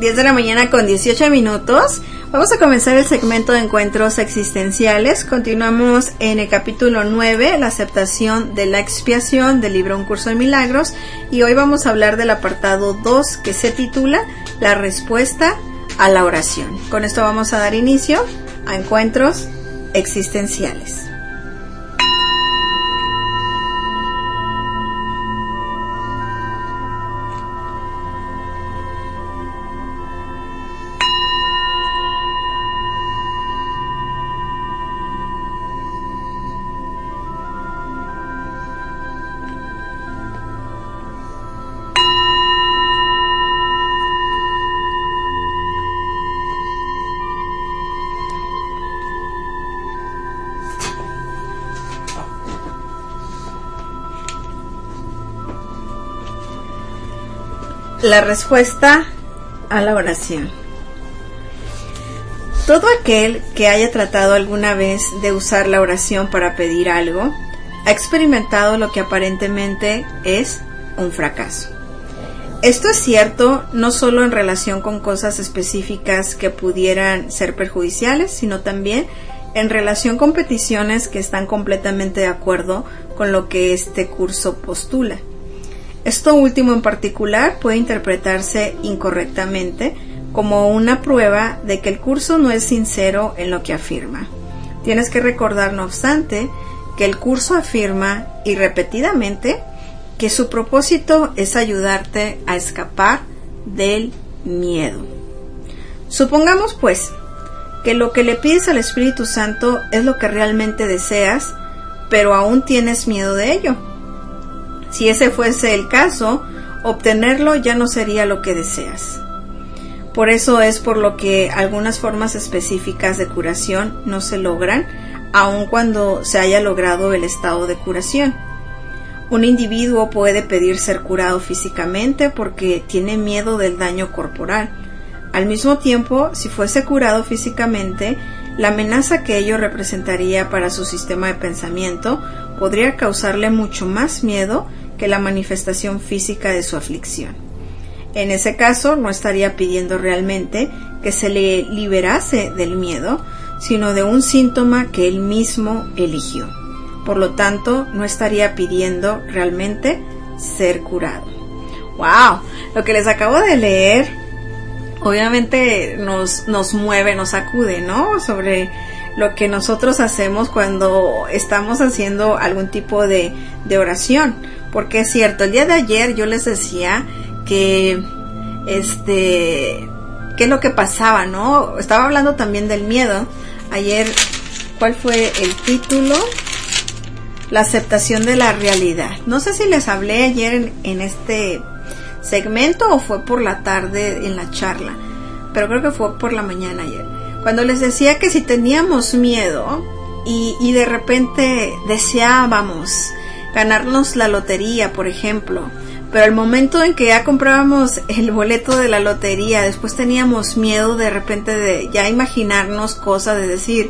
10 de la mañana con 18 minutos. Vamos a comenzar el segmento de encuentros existenciales. Continuamos en el capítulo 9, la aceptación de la expiación del libro Un Curso de Milagros. Y hoy vamos a hablar del apartado 2 que se titula La respuesta a la oración. Con esto vamos a dar inicio a encuentros existenciales. La respuesta a la oración. Todo aquel que haya tratado alguna vez de usar la oración para pedir algo, ha experimentado lo que aparentemente es un fracaso. Esto es cierto no solo en relación con cosas específicas que pudieran ser perjudiciales, sino también en relación con peticiones que están completamente de acuerdo con lo que este curso postula. Esto último en particular puede interpretarse incorrectamente como una prueba de que el curso no es sincero en lo que afirma. Tienes que recordar, no obstante, que el curso afirma y repetidamente que su propósito es ayudarte a escapar del miedo. Supongamos, pues, que lo que le pides al Espíritu Santo es lo que realmente deseas, pero aún tienes miedo de ello. Si ese fuese el caso, obtenerlo ya no sería lo que deseas. Por eso es por lo que algunas formas específicas de curación no se logran, aun cuando se haya logrado el estado de curación. Un individuo puede pedir ser curado físicamente porque tiene miedo del daño corporal. Al mismo tiempo, si fuese curado físicamente, la amenaza que ello representaría para su sistema de pensamiento podría causarle mucho más miedo que la manifestación física de su aflicción. En ese caso, no estaría pidiendo realmente que se le liberase del miedo, sino de un síntoma que él mismo eligió. Por lo tanto, no estaría pidiendo realmente ser curado. ¡Wow! Lo que les acabo de leer, obviamente nos mueve, nos sacude, ¿no? Sobre lo que nosotros hacemos cuando estamos haciendo algún tipo de oración. Porque es cierto, el día de ayer yo les decía que qué es lo que pasaba, ¿no? Estaba hablando también del miedo. Ayer, ¿cuál fue el título? La aceptación de la realidad. No sé si les hablé ayer en este segmento o fue por la tarde en la charla, pero creo que fue por la mañana ayer. Cuando les decía que si teníamos miedo y de repente deseábamos ganarnos la lotería, por ejemplo, pero el momento en que ya comprábamos el boleto de la lotería, después teníamos miedo de repente de ya imaginarnos cosas, de decir,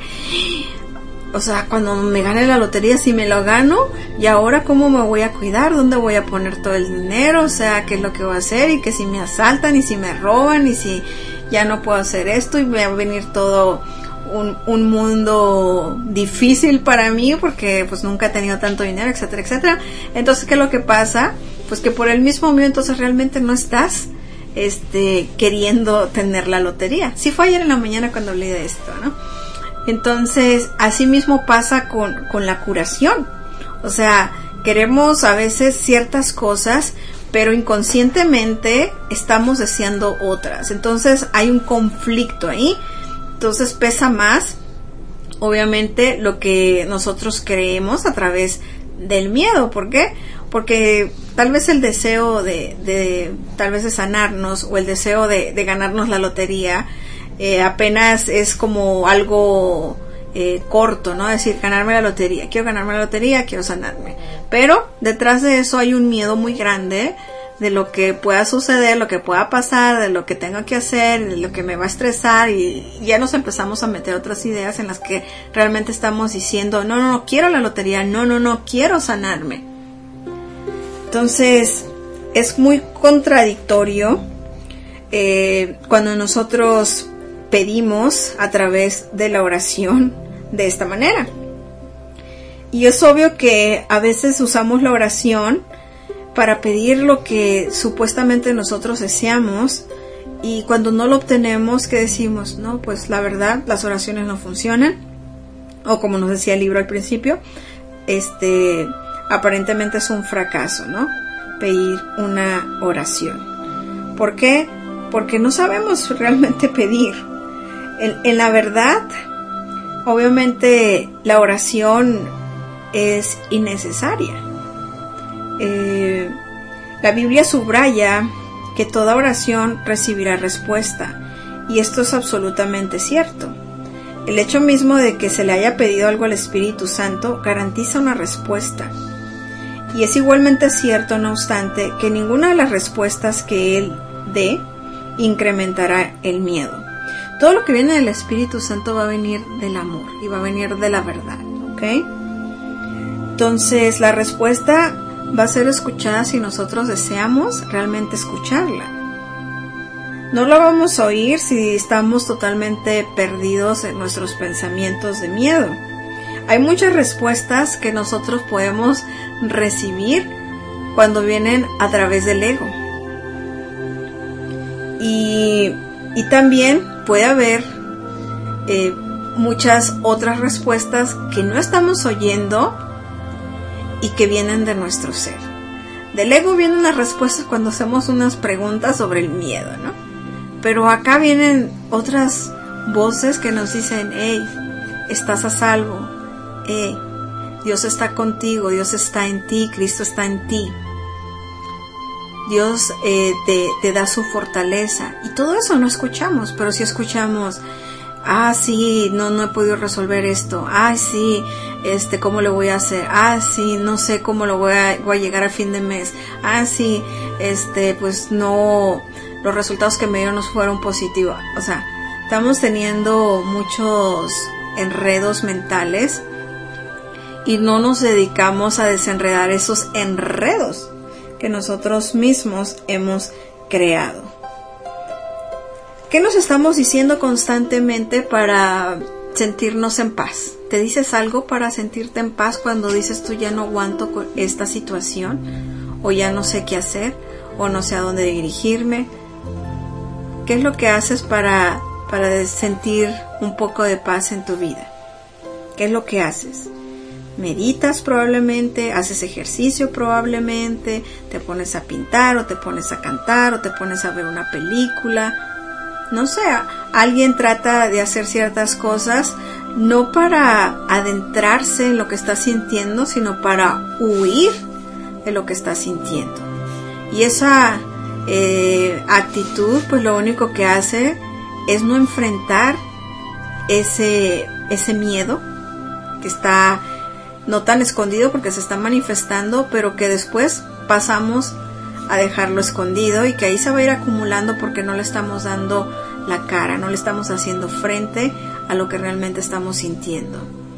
o sea, cuando me gane la lotería, si me lo gano, y ahora cómo me voy a cuidar, dónde voy a poner todo el dinero, o sea, qué es lo que voy a hacer, y que si me asaltan, y si me roban, y si ya no puedo hacer esto, y me va a venir todo un mundo difícil para mí porque pues nunca he tenido tanto dinero, etcétera, etcétera. Entonces, ¿qué es lo que pasa? Pues que por el mismo miedo entonces realmente no estás queriendo tener la lotería. Sí, fue ayer en la mañana cuando hablé de esto, ¿no? Entonces, así mismo pasa con la curación. O sea, queremos a veces ciertas cosas, pero inconscientemente estamos deseando otras. Entonces, hay un conflicto ahí. Entonces pesa más, obviamente, lo que nosotros creemos a través del miedo. ¿Por qué? Porque tal vez el deseo de sanarnos o el deseo de ganarnos la lotería apenas es como algo corto, ¿no? Es decir, ganarme la lotería, quiero ganarme la lotería, quiero sanarme. Pero detrás de eso hay un miedo muy grande de lo que pueda suceder, lo que pueda pasar, de lo que tengo que hacer, de lo que me va a estresar, y ya nos empezamos a meter otras ideas en las que realmente estamos diciendo, no quiero la lotería, no quiero sanarme. Entonces, es muy contradictorio cuando nosotros pedimos a través de la oración de esta manera. Y es obvio que a veces usamos la oración para pedir lo que supuestamente nosotros deseamos, y cuando no lo obtenemos, ¿qué decimos? No, pues la verdad, las oraciones no funcionan, o como nos decía el libro al principio, aparentemente es un fracaso, ¿no? Pedir una oración. ¿Por qué? Porque no sabemos realmente pedir. En la verdad, obviamente la oración es innecesaria. La Biblia subraya que toda oración recibirá respuesta, y esto es absolutamente cierto. El hecho mismo de que se le haya pedido algo al Espíritu Santo garantiza una respuesta. Y es igualmente cierto, no obstante, que ninguna de las respuestas que Él dé incrementará el miedo. Todo lo que viene del Espíritu Santo va a venir del amor y va a venir de la verdad, ¿ok? Entonces, la respuesta va a ser escuchada si nosotros deseamos realmente escucharla. No la vamos a oír si estamos totalmente perdidos en nuestros pensamientos de miedo. Hay muchas respuestas que nosotros podemos recibir cuando vienen a través del ego. Y también puede haber muchas otras respuestas que no estamos oyendo y que vienen de nuestro ser. Del ego vienen las respuestas cuando hacemos unas preguntas sobre el miedo, ¿no? Pero acá vienen otras voces que nos dicen: hey, estás a salvo, Dios está contigo, Dios está en ti, Cristo está en ti, Dios te da su fortaleza. Y todo eso no escuchamos, pero sí escuchamos: sí, no he podido resolver esto, sí, ¿cómo lo voy a hacer? Sí, no sé cómo voy a llegar a fin de mes, sí, pues no, los resultados que me dieron no fueron positivos. O sea, estamos teniendo muchos enredos mentales y no nos dedicamos a desenredar esos enredos que nosotros mismos hemos creado. ¿Qué nos estamos diciendo constantemente para sentirnos en paz? ¿Te dices algo para sentirte en paz cuando dices tú ya no aguanto con esta situación? ¿O ya no sé qué hacer? ¿O no sé a dónde dirigirme? ¿Qué es lo que haces para sentir un poco de paz en tu vida? ¿Qué es lo que haces? Meditas probablemente, haces ejercicio probablemente, te pones a pintar o te pones a cantar o te pones a ver una película. No sé, alguien trata de hacer ciertas cosas no para adentrarse en lo que está sintiendo, sino para huir de lo que está sintiendo. Y esa actitud, pues lo único que hace es no enfrentar ese miedo que está no tan escondido porque se está manifestando, pero que después pasamos a dejarlo escondido y que ahí se va a ir acumulando porque no le estamos dando la cara, no le estamos haciendo frente a lo que realmente estamos sintiendo.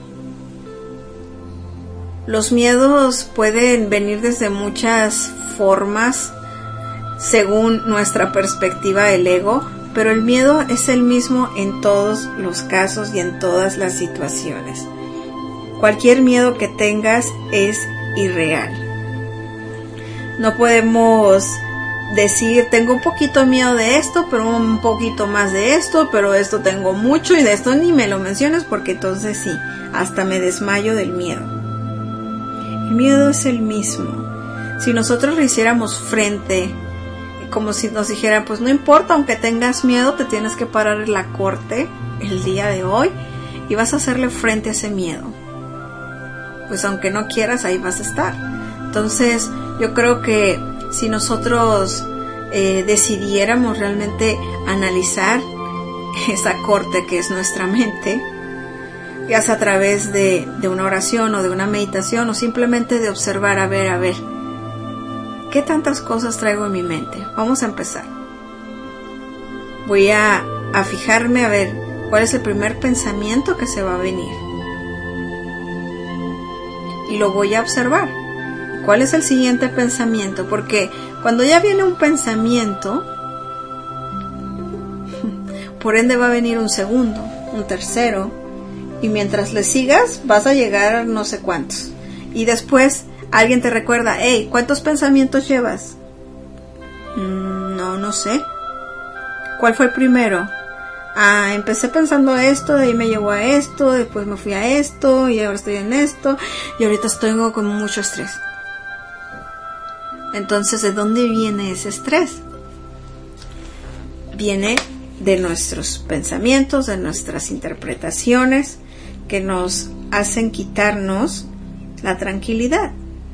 Los miedos pueden venir desde muchas formas según nuestra perspectiva del ego, pero el miedo es el mismo en todos los casos y en todas las situaciones. Cualquier miedo que tengas es irreal. No podemos decir, tengo un poquito miedo de esto, pero un poquito más de esto, pero esto tengo mucho y de esto ni me lo menciones porque entonces sí, hasta me desmayo del miedo. El miedo es el mismo. Si nosotros le hiciéramos frente, como si nos dijeran, pues no importa, aunque tengas miedo, te tienes que parar en la corte el día de hoy y vas a hacerle frente a ese miedo. Pues aunque no quieras, ahí vas a estar. Entonces, yo creo que si nosotros decidiéramos realmente analizar esa corte que es nuestra mente, ya sea a través de una oración o de una meditación o simplemente de observar, a ver, ¿qué tantas cosas traigo en mi mente? Vamos a empezar. Voy a fijarme a ver cuál es el primer pensamiento que se va a venir. Y lo voy a observar. ¿Cuál es el siguiente pensamiento? Porque cuando ya viene un pensamiento, por ende va a venir un segundo, un tercero, y mientras le sigas vas a llegar a no sé cuántos. Y después alguien te recuerda, hey, ¿cuántos pensamientos llevas? No sé. ¿Cuál fue el primero? Empecé pensando esto, de ahí me llevó a esto, después me fui a esto, y ahora estoy en esto, y ahorita estoy con mucho estrés. Entonces, ¿de dónde viene ese estrés? Viene de nuestros pensamientos, de nuestras interpretaciones, que nos hacen quitarnos la tranquilidad.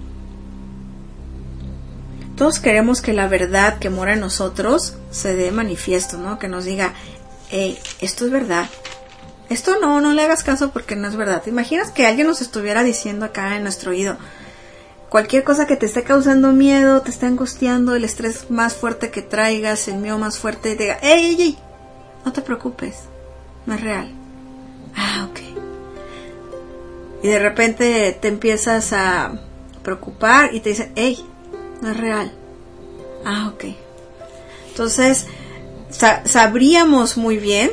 Todos queremos que la verdad que mora en nosotros se dé manifiesto, ¿no? Que nos diga, hey, esto es verdad. Esto no le hagas caso porque no es verdad. ¿Te imaginas que alguien nos estuviera diciendo acá en nuestro oído? Cualquier cosa que te esté causando miedo, te esté angustiando, el estrés más fuerte que traigas, el miedo más fuerte, te diga, hey, no te preocupes, no es real. Ok. Y de repente te empiezas a preocupar y te dicen, hey, no es real. Ok. Entonces, sabríamos muy bien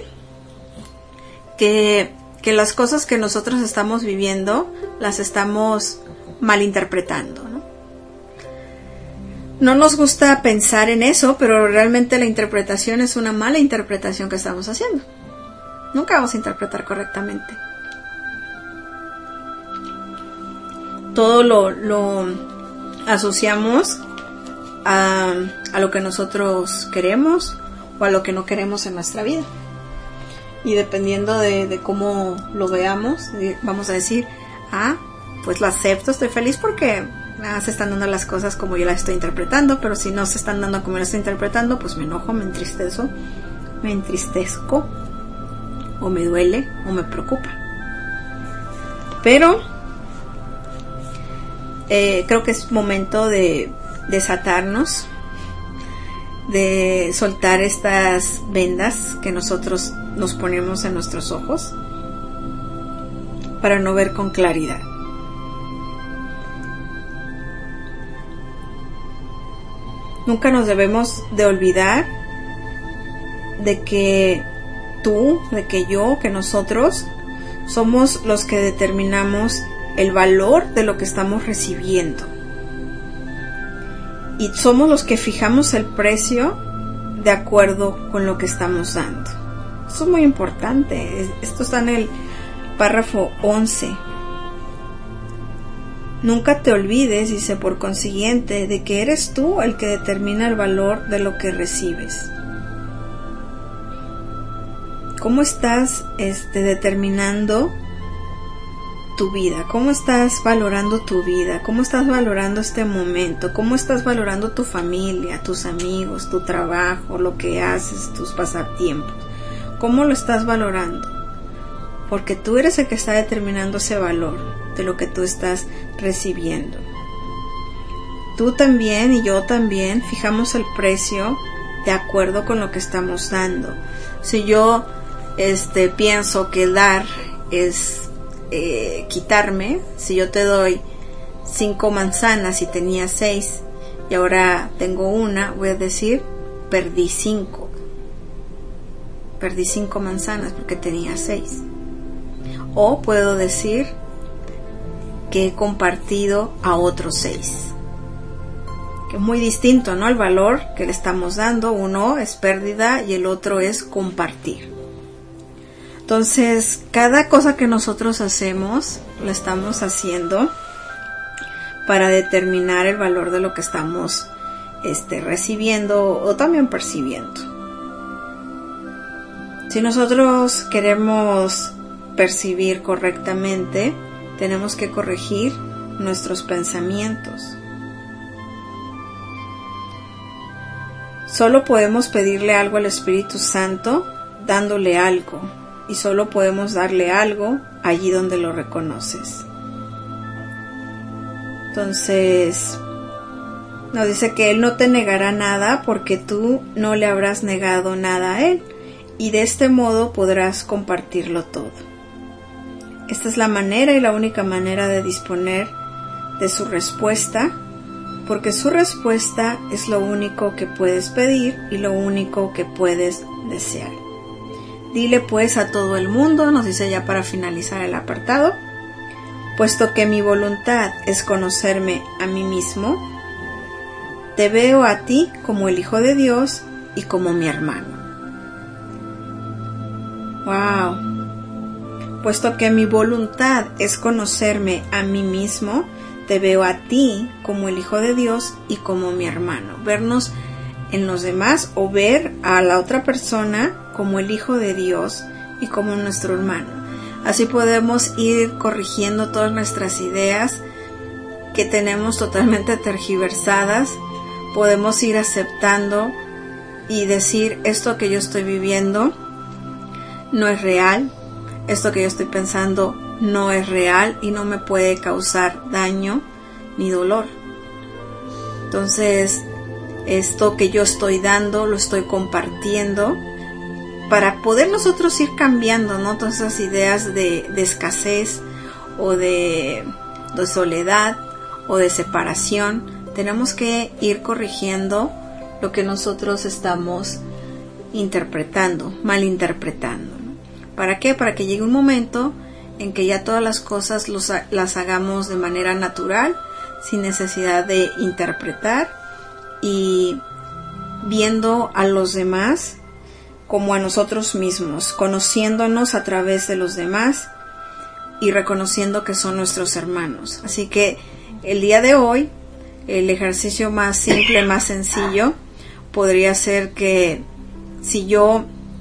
que las cosas que nosotros estamos viviendo las estamos malinterpretando, ¿no? No nos gusta pensar en eso, pero realmente la interpretación es una mala interpretación que estamos haciendo. Nunca vamos a interpretar correctamente. Todo lo asociamos a lo que nosotros queremos o a lo que no queremos en nuestra vida. Y dependiendo de cómo lo veamos, vamos a decir, pues lo acepto, estoy feliz porque se están dando las cosas como yo las estoy interpretando, pero si no se están dando como yo las estoy interpretando, pues me enojo, me entristezco, o me duele, o me preocupa. Pero creo que es momento de desatarnos, de soltar estas vendas que nosotros nos ponemos en nuestros ojos para no ver con claridad. Nunca nos debemos de olvidar de que tú, de que yo, que nosotros somos los que determinamos el valor de lo que estamos recibiendo. Y somos los que fijamos el precio de acuerdo con lo que estamos dando. Eso es muy importante. Esto está en el párrafo 11. Nunca te olvides, dice, por consiguiente, de que eres tú el que determina el valor de lo que recibes. ¿Cómo estás determinando tu vida? ¿Cómo estás valorando tu vida? ¿Cómo estás valorando este momento? ¿Cómo estás valorando tu familia, tus amigos, tu trabajo, lo que haces, tus pasatiempos? ¿Cómo lo estás valorando? Porque tú eres el que está determinando ese valor de lo que tú estás recibiendo. Tú también y yo también fijamos el precio de acuerdo con lo que estamos dando. Si yo pienso que dar es quitarme, si yo te doy 5 manzanas y tenía 6 y ahora tengo una, voy a decir, perdí 5 manzanas porque tenía 6. O puedo decir que he compartido a otros 6. Que es muy distinto, ¿no? El valor que le estamos dando. Uno es pérdida y el otro es compartir. Entonces, cada cosa que nosotros hacemos, lo estamos haciendo para determinar el valor de lo que estamos recibiendo o también percibiendo. Si nosotros queremos percibir correctamente, tenemos que corregir nuestros pensamientos. Solo podemos pedirle algo al Espíritu Santo dándole algo, y solo podemos darle algo allí donde lo reconoces. Entonces, nos dice que Él no te negará nada porque tú no le habrás negado nada a Él, y de este modo podrás compartirlo todo. Esta es la manera y la única manera de disponer de su respuesta, porque su respuesta es lo único que puedes pedir y lo único que puedes desear. Dile pues a todo el mundo, nos dice ya para finalizar el apartado, puesto que mi voluntad es conocerme a mí mismo, te veo a ti como el Hijo de Dios y como mi hermano. ¡Wow! Puesto que mi voluntad es conocerme a mí mismo, te veo a ti como el Hijo de Dios y como mi hermano. Vernos en los demás o ver a la otra persona como el Hijo de Dios y como nuestro hermano. Así podemos ir corrigiendo todas nuestras ideas que tenemos totalmente tergiversadas. Podemos ir aceptando y decir, esto que yo estoy viviendo no es real, esto que yo estoy pensando no es real y no me puede causar daño ni dolor. Entonces, esto que yo estoy dando, lo estoy compartiendo para poder nosotros ir cambiando, ¿no? Todas esas ideas de escasez o de soledad o de separación. Tenemos que ir corrigiendo lo que nosotros estamos interpretando, malinterpretando, ¿no? ¿Para qué? Para que llegue un momento en que ya todas las cosas las hagamos de manera natural, sin necesidad de interpretar y viendo a los demás como a nosotros mismos, conociéndonos a través de los demás y reconociendo que son nuestros hermanos. Así que el día de hoy, el ejercicio más simple, más sencillo, podría ser que si yo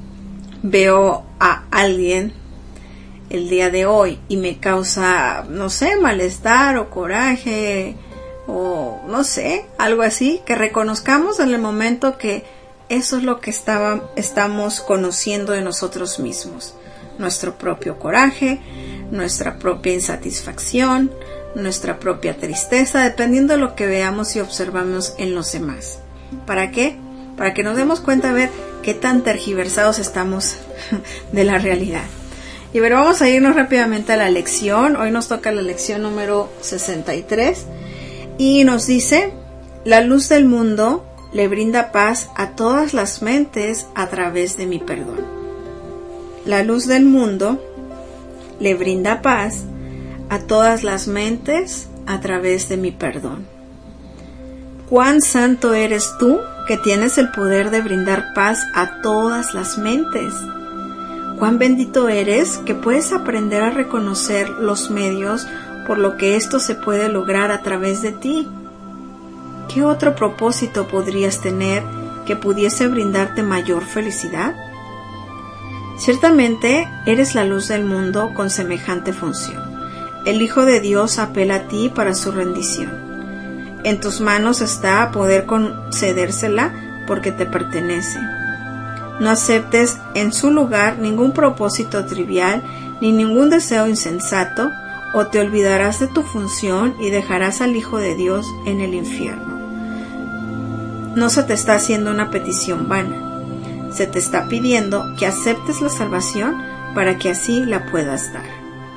veo a alguien el día de hoy y me causa, no sé, malestar o coraje o no sé, algo así, que reconozcamos en el momento que eso es lo que estamos conociendo de nosotros mismos, nuestro propio coraje, nuestra propia insatisfacción, nuestra propia tristeza, dependiendo de lo que veamos y observamos en los demás. ¿Para qué? Para que nos demos cuenta, a ver qué tan tergiversados estamos de la realidad. Y bueno, vamos a irnos rápidamente a la lección. Hoy nos toca la lección número 63 y nos dice: la luz del mundo le brinda paz a todas las mentes a través de mi perdón. La luz del mundo le brinda paz a todas las mentes a través de mi perdón. Cuán santo eres tú que tienes el poder de brindar paz a todas las mentes. Cuán bendito eres que puedes aprender a reconocer los medios por lo que esto se puede lograr a través de ti. ¿Qué otro propósito podrías tener que pudiese brindarte mayor felicidad? Ciertamente eres la luz del mundo con semejante función. El Hijo de Dios apela a ti para su rendición. En tus manos está poder concedérsela porque te pertenece. No aceptes en su lugar ningún propósito trivial ni ningún deseo insensato, o te olvidarás de tu función y dejarás al Hijo de Dios en el infierno. No se te está haciendo una petición vana. Se te está pidiendo que aceptes la salvación para que así la puedas dar.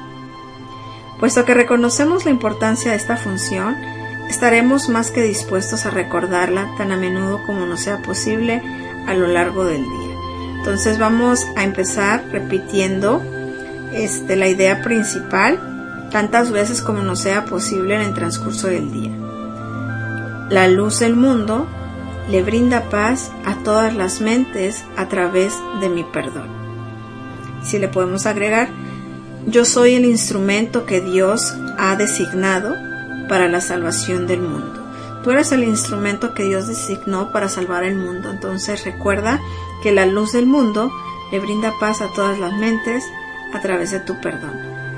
Puesto que reconocemos la importancia de esta función, estaremos más que dispuestos a recordarla tan a menudo como nos sea posible a lo largo del día. Entonces vamos a empezar repitiendo la idea principal tantas veces como nos sea posible en el transcurso del día. La luz del mundo le brinda paz a todas las mentes a través de mi perdón. Si le podemos agregar: yo soy el instrumento que Dios ha designado para la salvación del mundo. Tú eres el instrumento que Dios designó para salvar el mundo. Entonces recuerda que la luz del mundo le brinda paz a todas las mentes a través de tu perdón.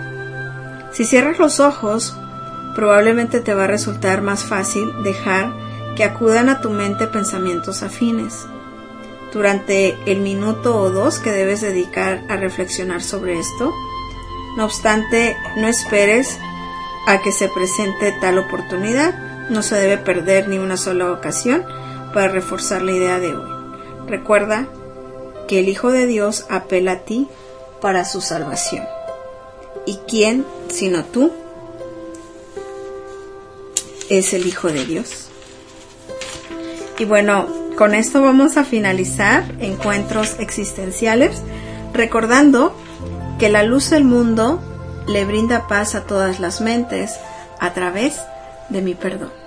Si cierras los ojos, probablemente te va a resultar más fácil dejar que acudan a tu mente pensamientos afines. Durante el minuto o dos que debes dedicar a reflexionar sobre esto, no obstante, no esperes a que se presente tal oportunidad. No se debe perder ni una sola ocasión para reforzar la idea de hoy. Recuerda que el Hijo de Dios apela a ti para su salvación. ¿Y quién, sino tú, es el Hijo de Dios? Y bueno, con esto vamos a finalizar Encuentros Existenciales. recordando que la luz del mundo le brinda paz a todas las mentes a través de mi perdón.